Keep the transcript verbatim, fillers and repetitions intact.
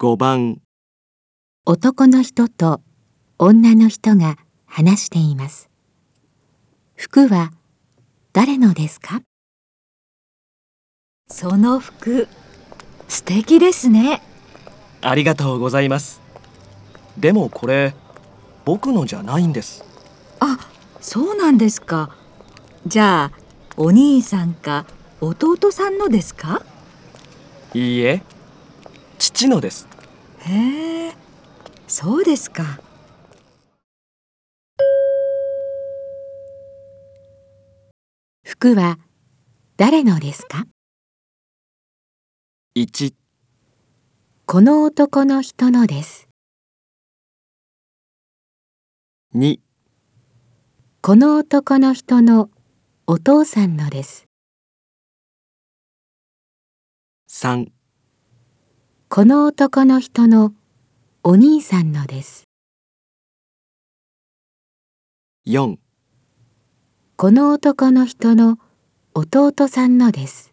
ごばん、 男の人と女の人が話しています。服は誰のですか？ その服、素敵ですね。 ありがとうございます。でもこれ、僕のじゃないんです。 あ、そうなんですか。じゃあ、お兄さんか弟さんのですか？ いいえ、父のです。 へえ、そうですか。 服は誰のですか？ いち、 この男の人のです。 に、 この男の人のお父さんのです。 さん、 この男の人のお兄さんのです。 よん、 この男の人の弟さんのです。